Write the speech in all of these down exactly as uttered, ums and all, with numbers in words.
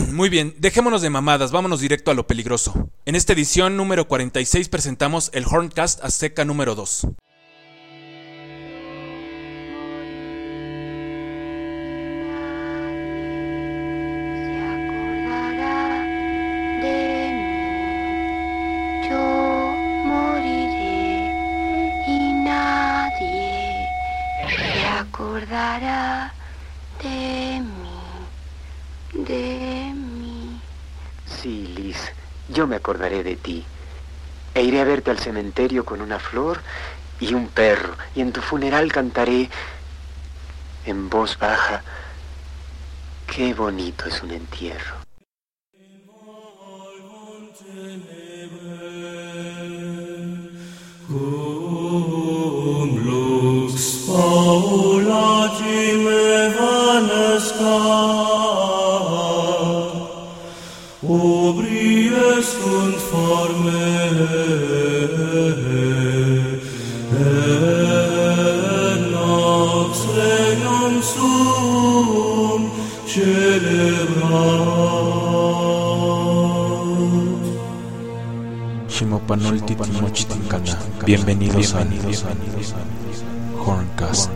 Muy bien, dejémonos de mamadas, vámonos directo a lo peligroso. En esta edición número cuarenta y seis presentamos el Horncast Azteca número dos. Acordará de mí, de mí. Sí, Liz, yo me acordaré de ti. E iré a verte al cementerio con una flor y un perro, y en tu funeral cantaré en voz baja: qué bonito es un entierro. Paulatime vanescat, obriesc und forme, et nox regnum suum celebrat. Shimopanolti Timochitincana. Bienvenidos a Horncast.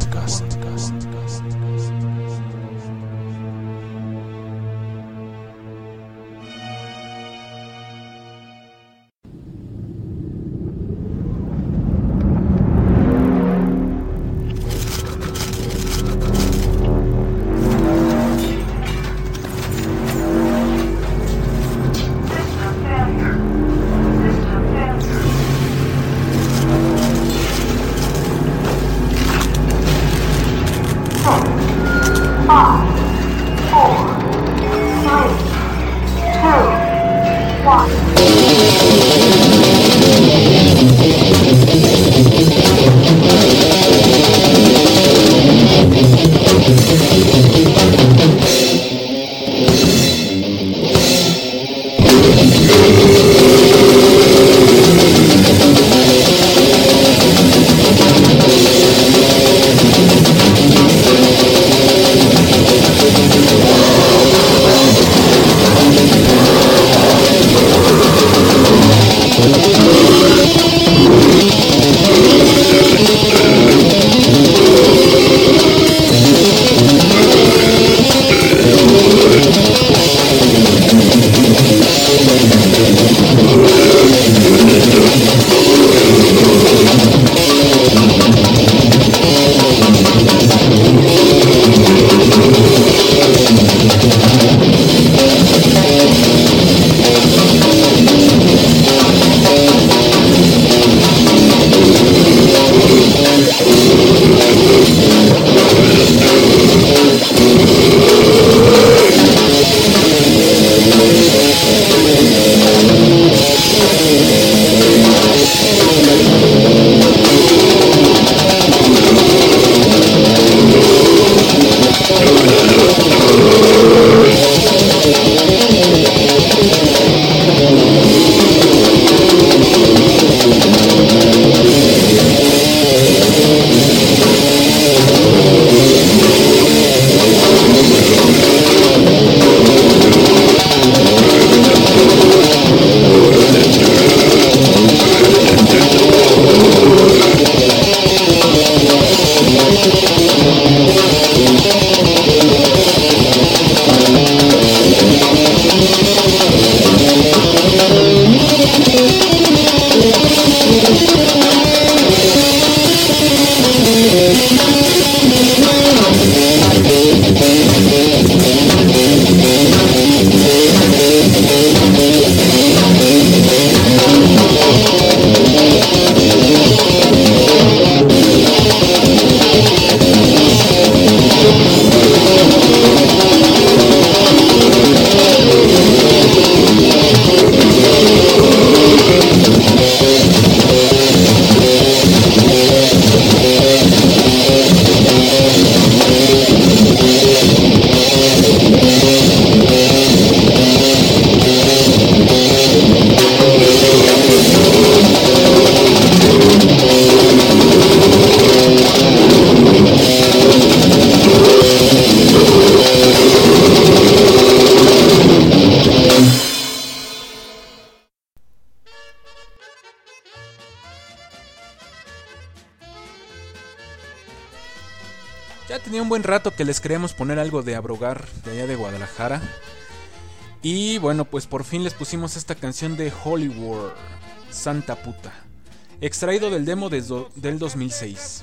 tenía un buen rato que les queríamos poner algo de Abrogar, de allá de Guadalajara. Y bueno, pues por fin les pusimos esta canción de Holy War, Santa Puta, extraído del demo de do, del dos mil seis.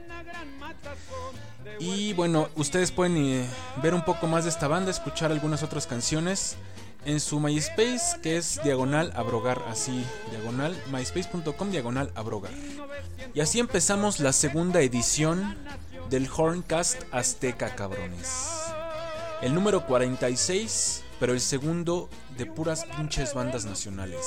Y bueno, ustedes pueden eh, ver un poco más de esta banda, escuchar algunas otras canciones en su MySpace, que es diagonal Abrogar, así, diagonal, myspace.com diagonal Abrogar. Y así empezamos la segunda edición del Horncast Azteca, cabrones. El número cuarenta y seis, pero el segundo de puras pinches bandas nacionales.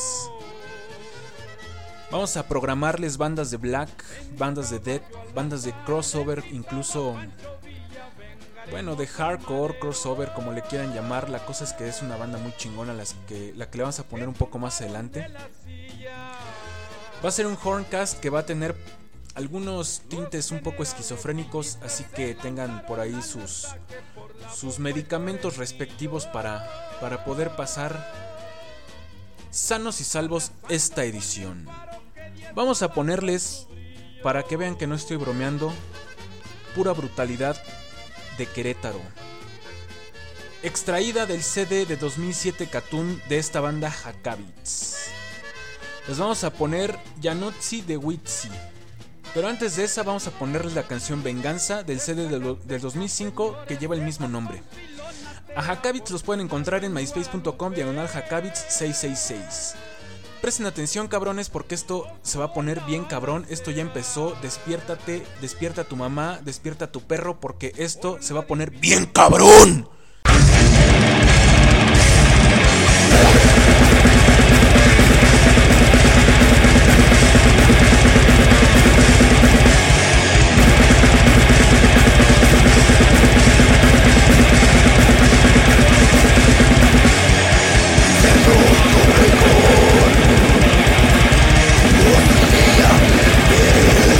Vamos a programarles bandas de black, bandas de death, bandas de crossover, incluso, bueno, de hardcore, crossover, como le quieran llamar. La cosa es que es una banda muy chingona, las que, la que le vamos a poner un poco más adelante. Va a ser un Horncast que va a tener algunos tintes un poco esquizofrénicos, así que tengan por ahí sus, sus medicamentos respectivos para, para poder pasar sanos y salvos esta edición. Vamos a ponerles, para que vean que no estoy bromeando, pura brutalidad de Querétaro, extraída del C D de dos mil siete Catún de esta banda Hakavits. Les vamos a poner Janotzi de Witsi, pero antes de esa vamos a ponerles la canción Venganza del C D del, del dos mil cinco que lleva el mismo nombre. A Hakavits los pueden encontrar en myspace.com diagonal Hakavits seiscientos sesenta y seis. Presten atención, cabrones, porque esto se va a poner bien cabrón. Esto ya empezó. Despiértate, despierta a tu mamá, despierta a tu perro, porque esto se va a poner bien cabrón.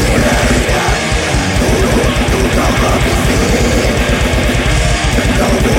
No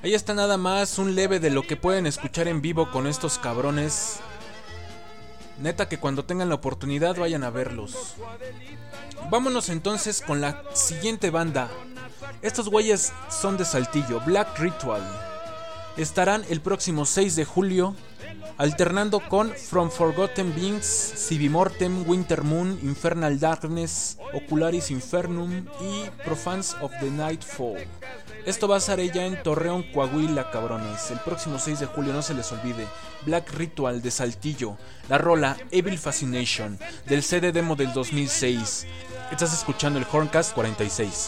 Ahí está nada más un leve de lo que pueden escuchar en vivo con estos cabrones. Neta que cuando tengan la oportunidad vayan a verlos. Vámonos entonces con la siguiente banda. Estos güeyes son de Saltillo, Black Ritual. Estarán el próximo seis de julio, alternando con From Forgotten Beings, Sibi Mortem, Winter Moon, Infernal Darkness, Ocularis Infernum y Profanes of the Nightfall. Esto va a ser ya en Torreón, Coahuila, cabrones. El próximo seis de julio, no se les olvide. Black Ritual de Saltillo. La rola Evil Fascination del C D demo del dos mil seis. Estás escuchando el Horncast cuarenta y seis.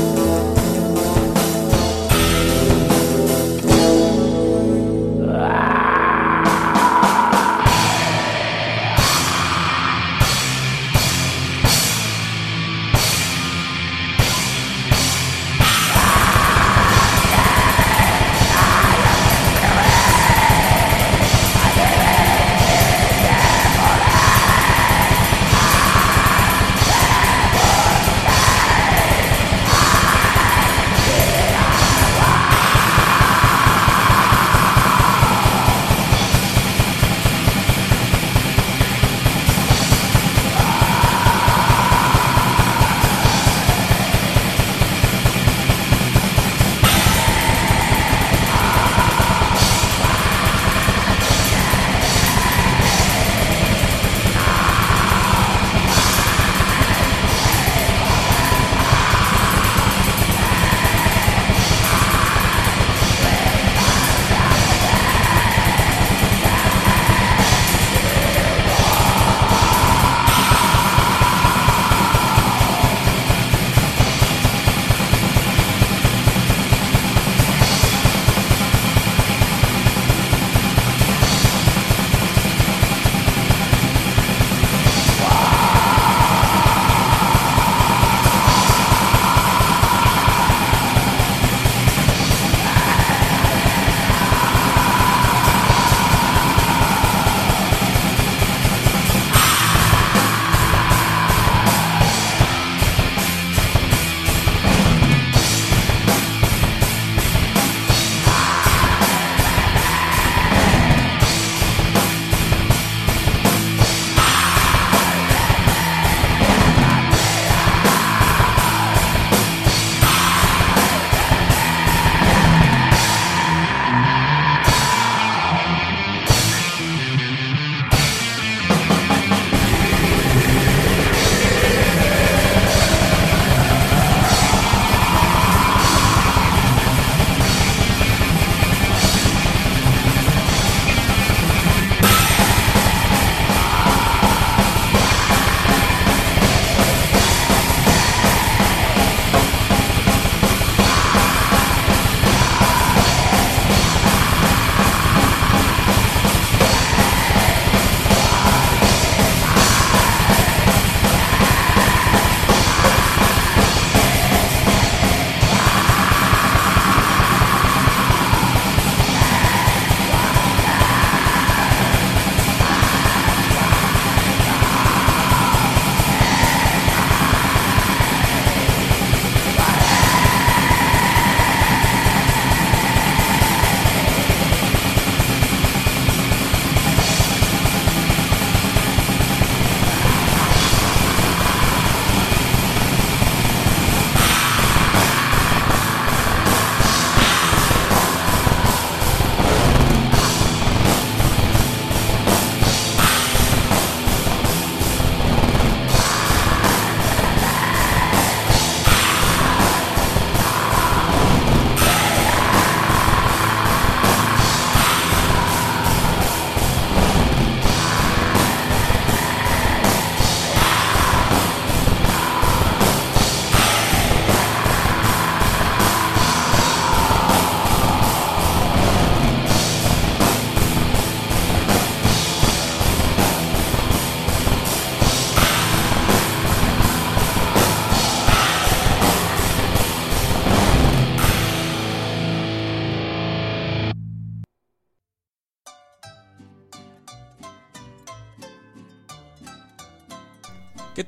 Ah!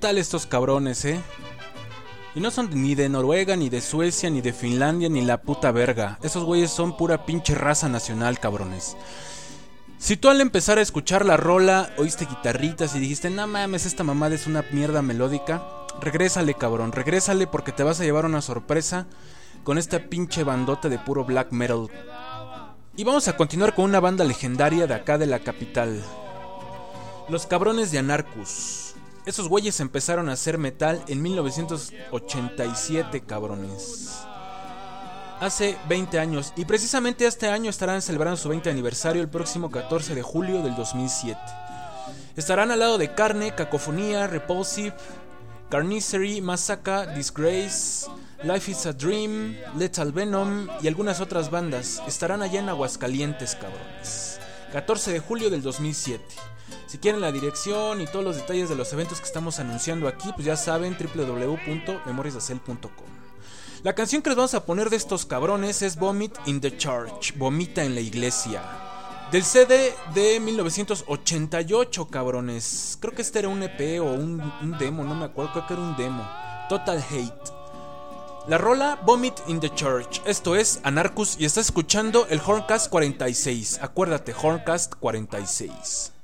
tal estos cabrones, eh? Y no son ni de Noruega, ni de Suecia, ni de Finlandia, ni la puta verga. Esos güeyes son pura pinche raza nacional, cabrones. Si tú al empezar a escuchar la rola oíste guitarritas y dijiste, no mames, esta mamada es una mierda melódica, regrésale, cabrón, regrésale porque te vas a llevar una sorpresa con esta pinche bandota de puro black metal. Y vamos a continuar con una banda legendaria de acá de la capital, los cabrones de Anarchus. Esos güeyes empezaron a hacer metal en mil novecientos ochenta y siete, cabrones. Hace veinte años, y precisamente este año estarán celebrando su veinte aniversario el próximo catorce de julio del dos mil siete. Estarán al lado de Carne, Cacofonía, Repulsive, Carnicery, Massacre, Disgrace, Life is a Dream, Lethal Venom y algunas otras bandas. Estarán allá en Aguascalientes, cabrones. catorce de julio del dos mil siete. Si quieren la dirección y todos los detalles de los eventos que estamos anunciando aquí, pues ya saben, doble u doble u doble u punto memorias de acel punto com. La canción que les vamos a poner de estos cabrones es Vomit in the Church, Vomita en la Iglesia, del C D de mil novecientos ochenta y ocho, cabrones. Creo que este era un E P o un, un demo, no me acuerdo, creo que era un demo. Total Hate. La rola Vomit in the Church. Esto es Anarchus y estás escuchando el Horncast cuarenta y seis. Acuérdate, Horncast cuarenta y seis.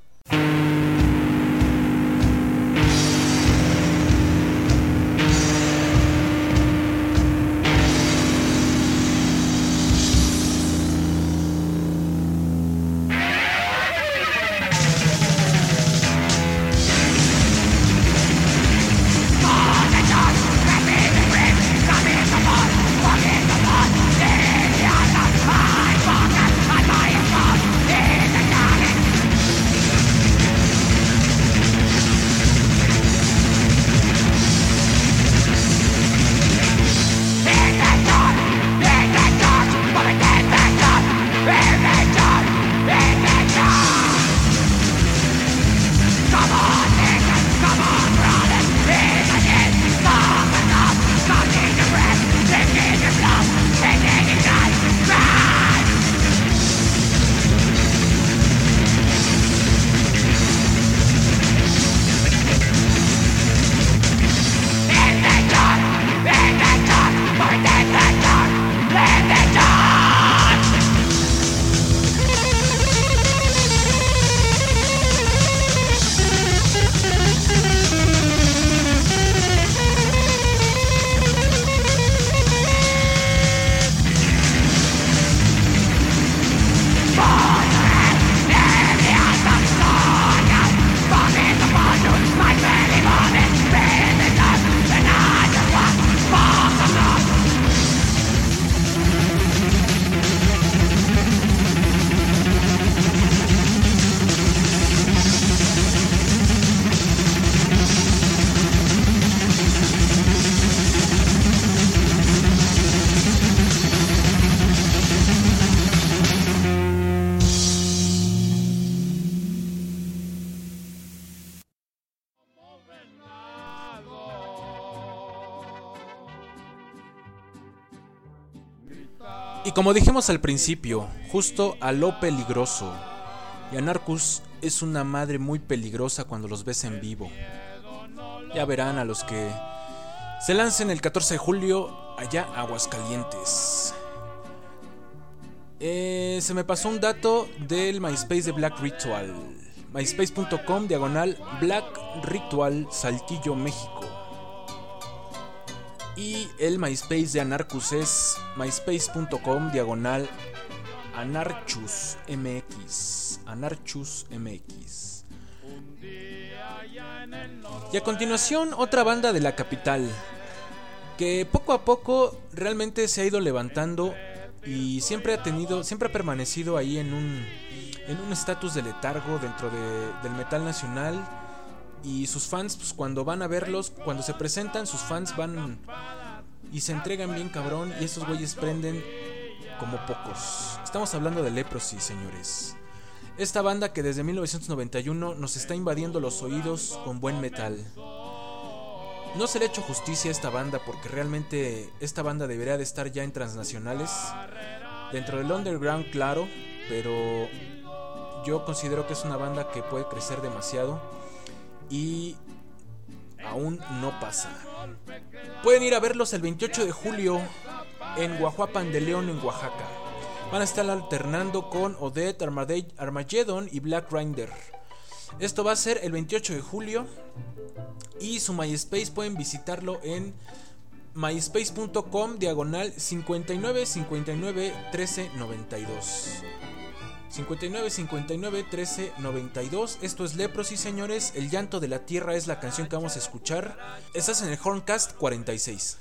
Y como dijimos al principio, justo a lo peligroso. Y Anarchus es una madre muy peligrosa cuando los ves en vivo. Ya verán a los que se lancen el catorce de julio allá a Aguascalientes. Eh, se me pasó un dato del MySpace de Black Ritual. myspace punto com diagonal Black Ritual Saltillo, México. Y el MySpace de Anarchus es myspace punto com diagonal Anarchus M X. Anarchus M X. Y a continuación, otra banda de la capital que poco a poco realmente se ha ido levantando y siempre ha tenido, siempre ha permanecido ahí en un en un estatus de letargo dentro de, del metal nacional. Y sus fans, pues cuando van a verlos, cuando se presentan, sus fans van y se entregan bien cabrón. Y esos güeyes prenden como pocos. Estamos hablando de Leprosy, señores. Esta banda que desde mil novecientos noventa y uno nos está invadiendo los oídos con buen metal. No se le ha hecho justicia a esta banda porque realmente esta banda debería de estar ya en transnacionales. Dentro del underground, claro, pero yo considero que es una banda que puede crecer demasiado. Y aún no pasa. Pueden ir a verlos el veintiocho de julio en Guajuapan de León, en Oaxaca. Van a estar alternando con Odette, Armageddon y Black Rider. Esto va a ser el veintiocho de julio. Y su MySpace pueden visitarlo en myspace.com diagonal cincuenta y nueve cincuenta y nueve trece noventa y dos. cincuenta y nueve cincuenta y nueve trece noventa y dos. Esto es Leprosy, señores. El llanto de la tierra es la canción que vamos a escuchar. Estás en el Horncast cuarenta y seis.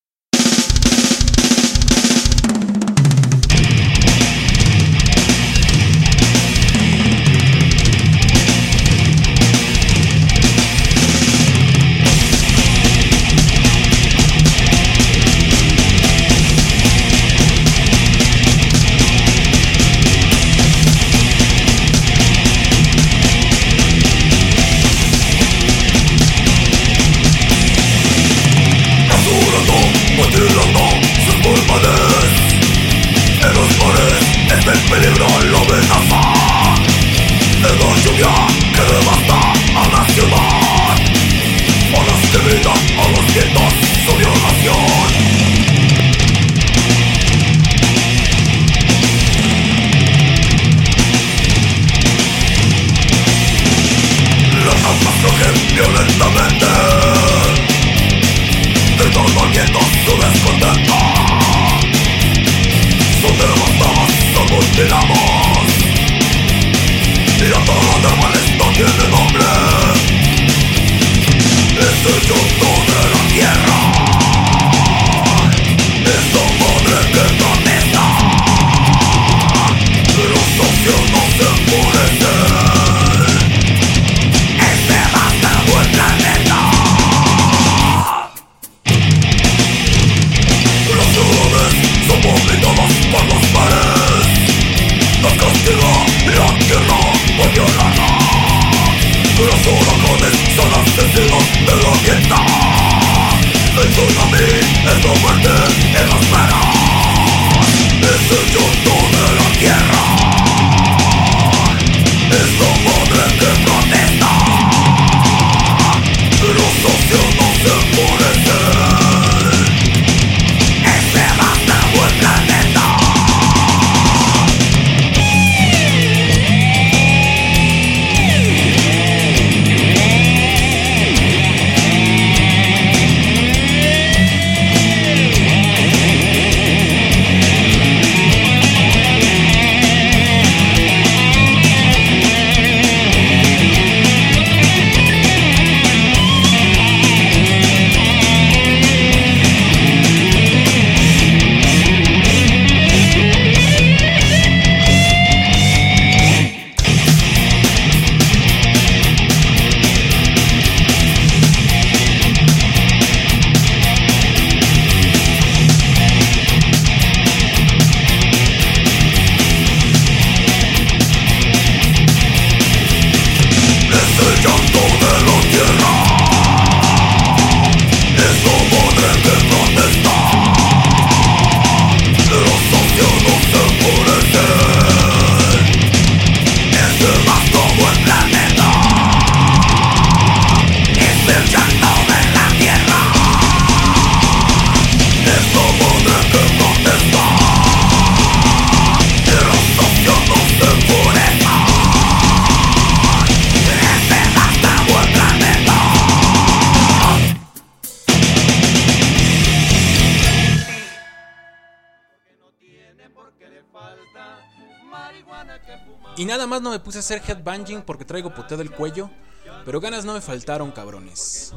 Y nada más no me puse a hacer headbanging porque traigo puteado el cuello, pero ganas no me faltaron, cabrones.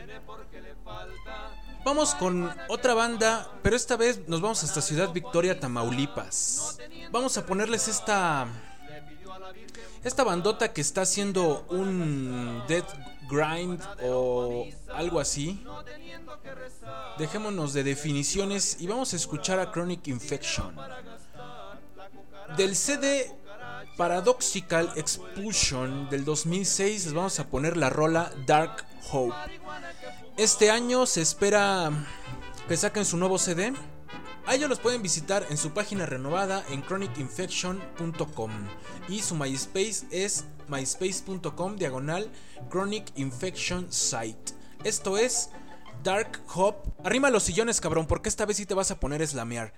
Vamos con otra banda, pero esta vez nos vamos hasta Ciudad Victoria, Tamaulipas. Vamos a ponerles esta esta bandota que está haciendo un death grind o algo así. Dejémonos de definiciones y vamos a escuchar a Chronic Infection. Del C D Paradoxical Expulsion del dos mil seis les vamos a poner la rola Dark Hope. Este año se espera que saquen su nuevo C D. A ellos los pueden visitar en su página renovada en chronic infection punto com y su MySpace es myspace punto com diagonal Chronic Infection Site. Esto es Dark Hope. Arrima los sillones, cabrón, porque esta vez sí te vas a poner a slamear.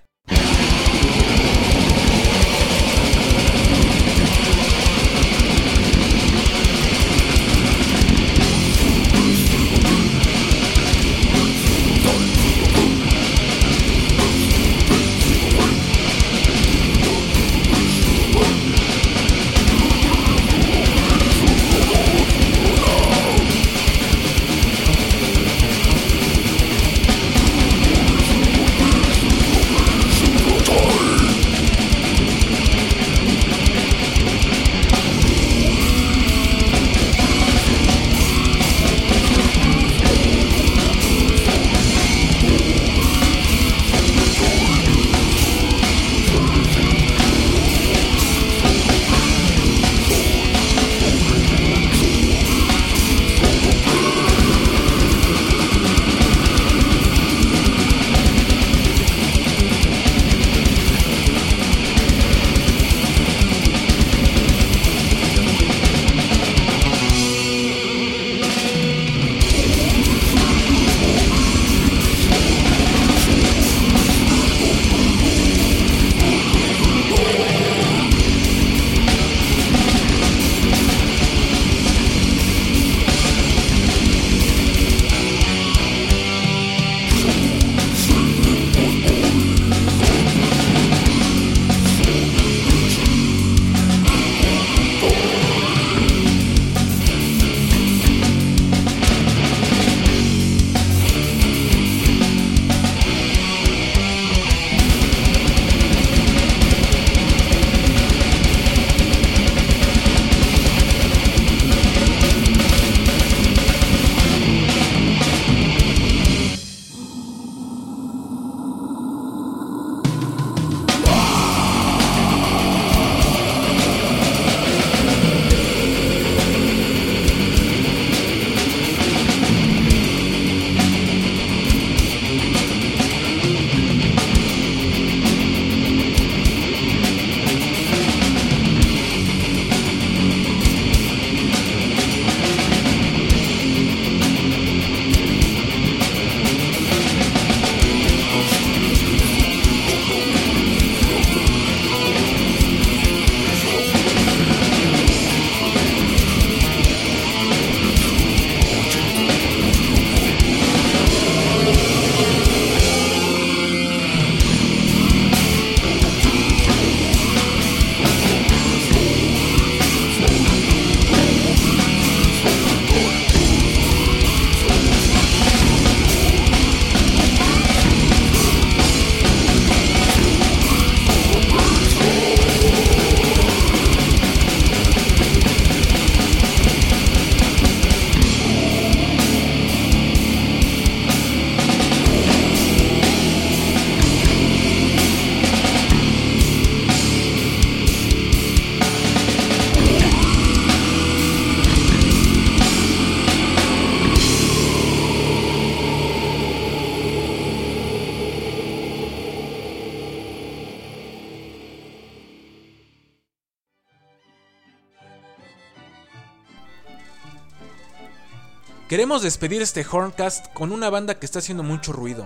Queremos despedir este Horncast con una banda que está haciendo mucho ruido.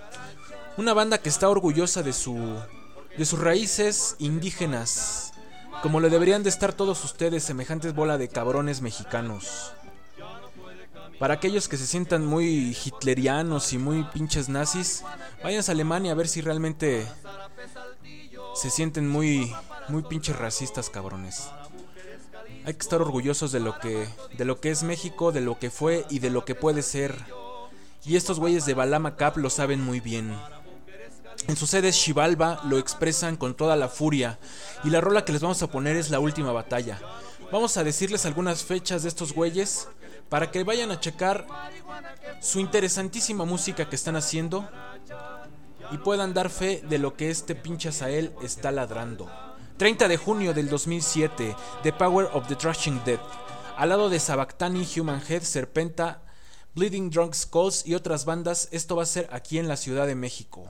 Una banda que está orgullosa de su de sus raíces indígenas, como lo deberían de estar todos ustedes, semejantes bola de cabrones mexicanos. Para aquellos que se sientan muy hitlerianos y muy pinches nazis, váyanse a Alemania a ver si realmente se sienten muy muy pinches racistas, cabrones. Hay que estar orgullosos de lo que de lo que es México, de lo que fue y de lo que puede ser. Y estos güeyes de Balama Cap lo saben muy bien. En sus sedes Xibalba lo expresan con toda la furia. Y la rola que les vamos a poner es La Última Batalla. Vamos a decirles algunas fechas de estos güeyes para que vayan a checar su interesantísima música que están haciendo y puedan dar fe de lo que este pinche Azael está ladrando. treinta de junio del dos mil siete, The Power of the Thrashing Dead, al lado de Sabactani, Human Head, Serpenta, Bleeding Drunk Skulls y otras bandas. Esto va a ser aquí en la Ciudad de México.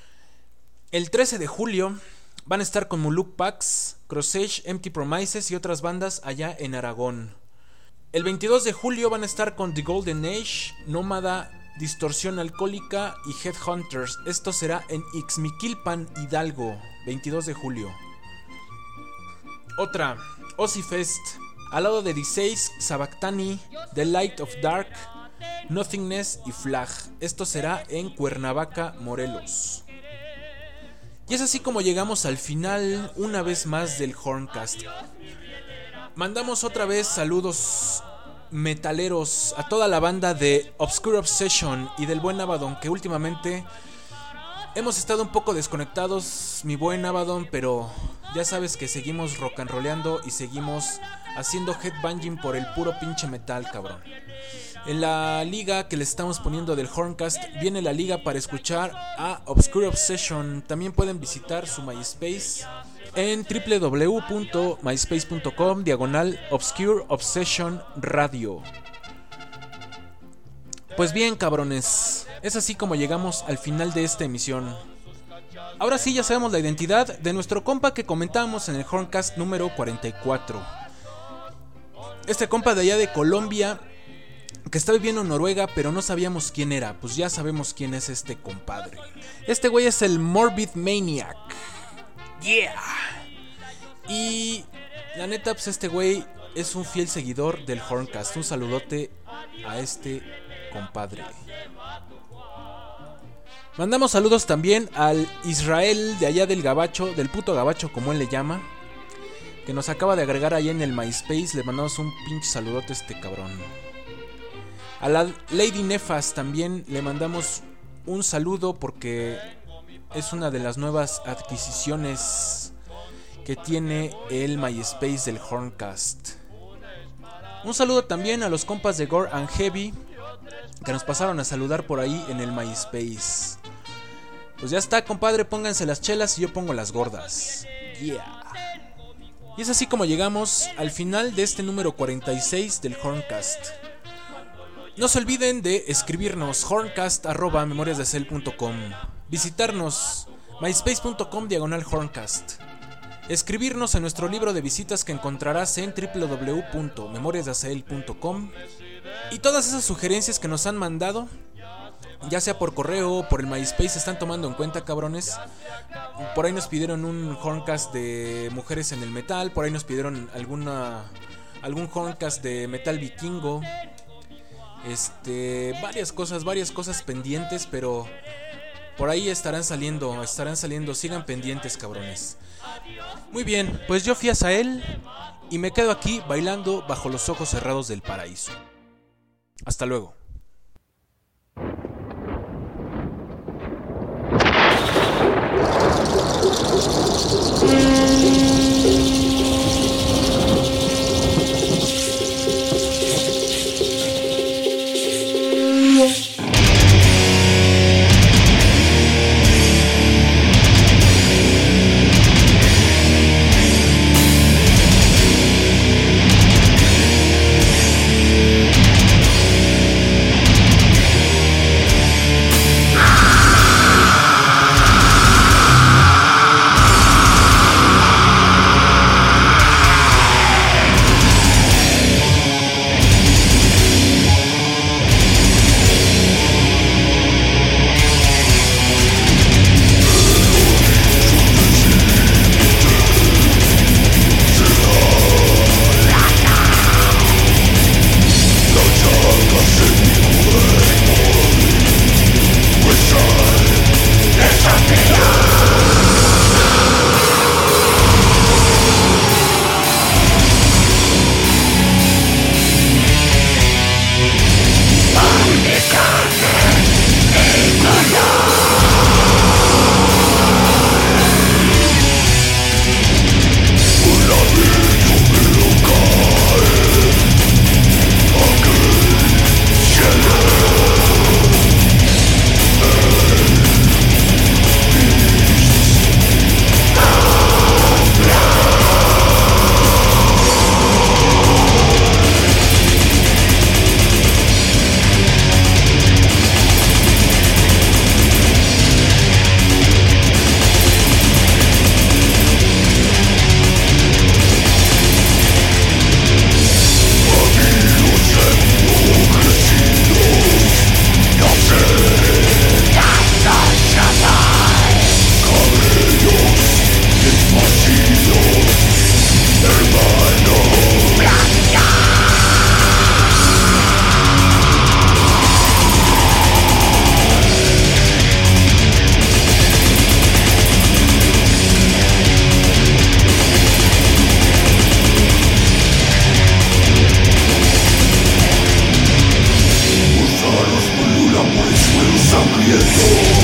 El trece de julio van a estar con Muluk Pax, Crossage, Empty Promises y otras bandas allá en Aragón. El veintidós de julio van a estar con The Golden Age, Nómada, Distorsión Alcohólica y Headhunters. Esto será en Ixmiquilpan, Hidalgo, veintidós de julio. Otra, Ozzy Fest, al lado de dieciséis, Sabactani, The Light of Dark, Nothingness y Flag. Esto será en Cuernavaca, Morelos. Y es así como llegamos al final una vez más del Horncast. Mandamos otra vez saludos metaleros a toda la banda de Obscure Obsession y del buen Abaddon, que últimamente hemos estado un poco desconectados, mi buen Abaddon, pero ya sabes que seguimos rock and rolleando y seguimos haciendo headbanging por el puro pinche metal, cabrón. En la liga que les estamos poniendo del Horncast viene la liga para escuchar a Obscure Obsession. También pueden visitar su MySpace en w w w punto myspace punto com diagonal Obscure Obsession Radio. Pues bien, cabrones, es así como llegamos al final de esta emisión. Ahora sí ya sabemos la identidad de nuestro compa que comentábamos en el Horncast número cuarenta y cuatro. Este compa de allá de Colombia, que está viviendo en Noruega, pero no sabíamos quién era. Pues ya sabemos quién es este compadre. Este güey es el Morbid Maniac. Yeah. Y la neta, pues este güey es un fiel seguidor del Horncast. Un saludote a este compadre. Mandamos saludos también al Israel de allá del Gabacho, del puto Gabacho como él le llama, que nos acaba de agregar ahí en el MySpace. Le mandamos un pinche saludote a este cabrón. A la Lady Nefas también le mandamos un saludo porque es una de las nuevas adquisiciones que tiene el MySpace del Horncast. Un saludo también a los compas de Gore and Heavy que nos pasaron a saludar por ahí en el MySpace. Pues ya está, compadre, pónganse las chelas y yo pongo las gordas. Yeah. Y es así como llegamos al final de este número cuarenta y seis del Horncast. No se olviden de escribirnos horncast arroba memoriasdacel punto com, visitarnos myspace punto com diagonal horncast, escribirnos en nuestro libro de visitas que encontrarás en w w w punto memoriasdacel punto com, y todas esas sugerencias que nos han mandado, ya sea por correo o por el MySpace, se están tomando en cuenta, cabrones. Por ahí nos pidieron un Horncast de mujeres en el metal, por ahí nos pidieron alguna algún Horncast de metal vikingo. Este, varias cosas, varias cosas pendientes, pero por ahí estarán saliendo, estarán saliendo, sigan pendientes, cabrones. Muy bien, pues yo fui a Sahel y me quedo aquí bailando bajo los ojos cerrados del paraíso. Hasta luego. abierto.